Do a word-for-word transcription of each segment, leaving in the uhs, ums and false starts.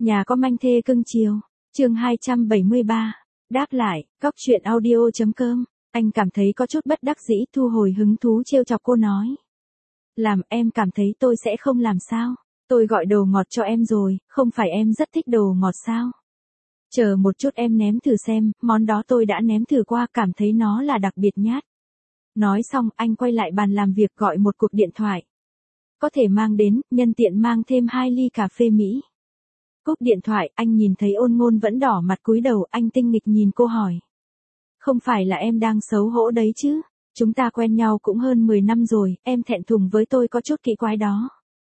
Nhà có manh thê cưng chiều. Chương hai trăm bảy mươi ba. Đáp lại, góc truyện audio.com. Anh cảm thấy có chút bất đắc dĩ, thu hồi hứng thú trêu chọc cô nói. Làm em cảm thấy tôi sẽ không làm sao? Tôi gọi đồ ngọt cho em rồi, không phải em rất thích đồ ngọt sao? Chờ một chút em nếm thử xem, món đó tôi đã nếm thử qua, cảm thấy nó là đặc biệt nhát. Nói xong, anh quay lại bàn làm việc gọi một cuộc điện thoại. Có thể mang đến, nhân tiện mang thêm hai ly cà phê Mỹ. Cúp điện thoại, anh nhìn thấy Ôn Ngôn vẫn đỏ mặt cúi đầu, anh tinh nghịch nhìn cô hỏi. Không phải là em đang xấu hổ đấy chứ? Chúng ta quen nhau cũng hơn mười năm rồi, em thẹn thùng với tôi có chút kỳ quái đó.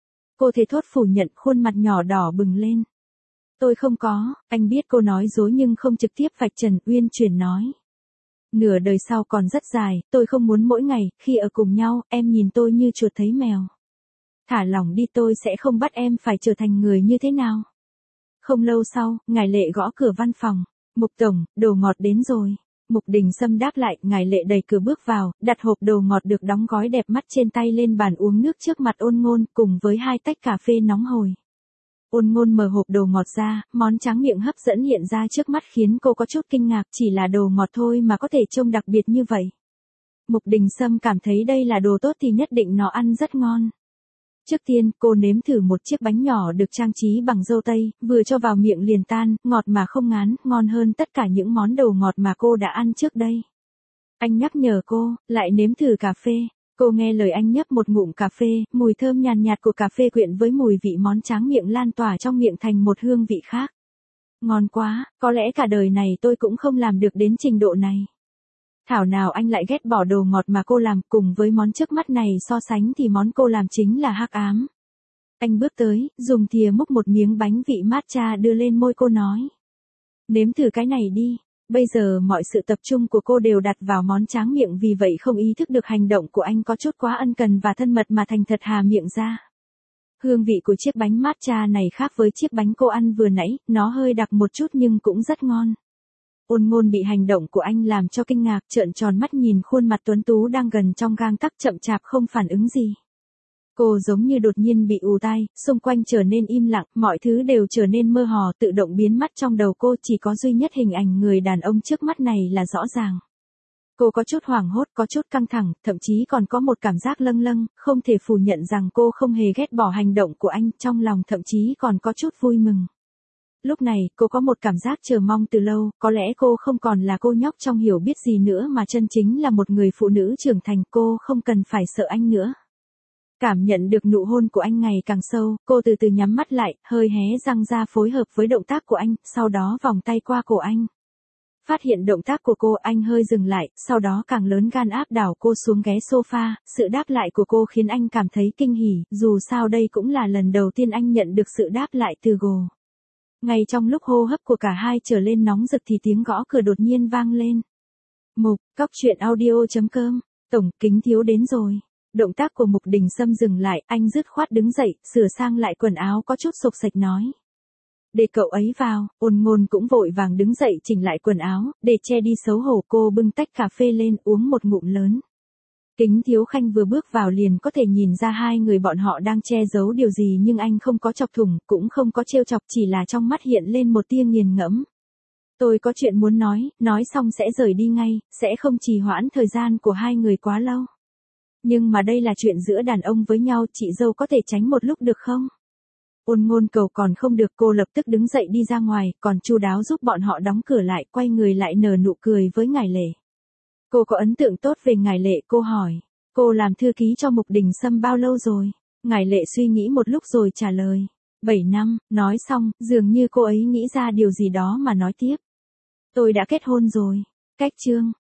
Cô thề thốt phủ nhận, khuôn mặt nhỏ đỏ bừng lên. Tôi không có, anh biết cô nói dối nhưng không trực tiếp vạch trần, uyên chuyển nói. Nửa đời sau còn rất dài, tôi không muốn mỗi ngày, khi ở cùng nhau, em nhìn tôi như chuột thấy mèo. Thả lỏng đi, tôi sẽ không bắt em phải trở thành người như thế nào. Không lâu sau, Ngải Lệ gõ cửa văn phòng. Mục tổng, đồ ngọt đến rồi. Mục Đình Sâm đáp lại, Ngải Lệ đẩy cửa bước vào, đặt hộp đồ ngọt được đóng gói đẹp mắt trên tay lên bàn uống nước trước mặt Ôn Ngôn, cùng với hai tách cà phê nóng hổi. Ôn Ngôn mở hộp đồ ngọt ra, món tráng miệng hấp dẫn hiện ra trước mắt khiến cô có chút kinh ngạc, chỉ là đồ ngọt thôi mà có thể trông đặc biệt như vậy. Mục Đình Sâm cảm thấy đây là đồ tốt thì nhất định nó ăn rất ngon. Trước tiên, cô nếm thử một chiếc bánh nhỏ được trang trí bằng dâu tây, vừa cho vào miệng liền tan, ngọt mà không ngán, ngon hơn tất cả những món đồ ngọt mà cô đã ăn trước đây. Anh nhắc nhở cô, lại nếm thử cà phê. Cô nghe lời anh nhấp một ngụm cà phê, mùi thơm nhàn nhạt của cà phê quyện với mùi vị món tráng miệng lan tỏa trong miệng thành một hương vị khác. Ngon quá, có lẽ cả đời này tôi cũng không làm được đến trình độ này. Thảo nào anh lại ghét bỏ đồ ngọt mà cô làm, cùng với món trước mắt này so sánh thì món cô làm chính là hắc ám. Anh bước tới, dùng thìa múc một miếng bánh vị matcha đưa lên môi cô nói. Nếm thử cái này đi. Bây giờ mọi sự tập trung của cô đều đặt vào món tráng miệng, vì vậy không ý thức được hành động của anh có chút quá ân cần và thân mật mà thành thật hà miệng ra. Hương vị của chiếc bánh matcha này khác với chiếc bánh cô ăn vừa nãy, nó hơi đặc một chút nhưng cũng rất ngon. Ôn Ngôn bị hành động của anh làm cho kinh ngạc, trợn tròn mắt nhìn khuôn mặt tuấn tú đang gần trong gang tấc, chậm chạp không phản ứng gì. Cô giống như đột nhiên bị ù tai, xung quanh trở nên im lặng, mọi thứ đều trở nên mơ hồ, tự động biến mất trong đầu cô, chỉ có duy nhất hình ảnh người đàn ông trước mắt này là rõ ràng. Cô có chút hoảng hốt, có chút căng thẳng, thậm chí còn có một cảm giác lâng lâng, không thể phủ nhận rằng cô không hề ghét bỏ hành động của anh, trong lòng thậm chí còn có chút vui mừng. Lúc này, cô có một cảm giác chờ mong từ lâu, có lẽ cô không còn là cô nhóc trong hiểu biết gì nữa mà chân chính là một người phụ nữ trưởng thành, cô không cần phải sợ anh nữa. Cảm nhận được nụ hôn của anh ngày càng sâu, cô từ từ nhắm mắt lại, hơi hé răng ra phối hợp với động tác của anh, sau đó vòng tay qua cổ anh. Phát hiện động tác của cô, anh hơi dừng lại, sau đó càng lớn gan áp đảo cô xuống ghế sofa, sự đáp lại của cô khiến anh cảm thấy kinh hỉ, dù sao đây cũng là lần đầu tiên anh nhận được sự đáp lại từ cô. Ngay trong lúc hô hấp của cả hai trở lên nóng rực thì tiếng gõ cửa đột nhiên vang lên. Mục, góc truyện audio.com, tổng, Kính Thiếu đến rồi. Động tác của Mục Đình Sâm dừng lại, anh dứt khoát đứng dậy, sửa sang lại quần áo có chút xộc xệch nói. Để cậu ấy vào. Ôn Ngôn cũng vội vàng đứng dậy chỉnh lại quần áo, để che đi xấu hổ, cô bưng tách cà phê lên uống một ngụm lớn. Kính Thiếu Khanh vừa bước vào liền có thể nhìn ra hai người bọn họ đang che giấu điều gì, nhưng anh không có chọc thủng, cũng không có trêu chọc, chỉ là trong mắt hiện lên một tia nghiền ngẫm. Tôi có chuyện muốn nói, nói xong sẽ rời đi ngay, sẽ không trì hoãn thời gian của hai người quá lâu. Nhưng mà đây là chuyện giữa đàn ông với nhau, chị dâu có thể tránh một lúc được không? Ôn Ngôn cầu còn không được, cô lập tức đứng dậy đi ra ngoài, còn chu đáo giúp bọn họ đóng cửa lại, quay người lại nở nụ cười với Ngải Lệ. Cô có ấn tượng tốt về Ngải Lệ, cô hỏi. Cô làm thư ký cho Mục Đình Sâm bao lâu rồi? Ngải Lệ suy nghĩ một lúc rồi trả lời. bảy năm, nói xong, dường như cô ấy nghĩ ra điều gì đó mà nói tiếp. Tôi đã kết hôn rồi. Cách chương.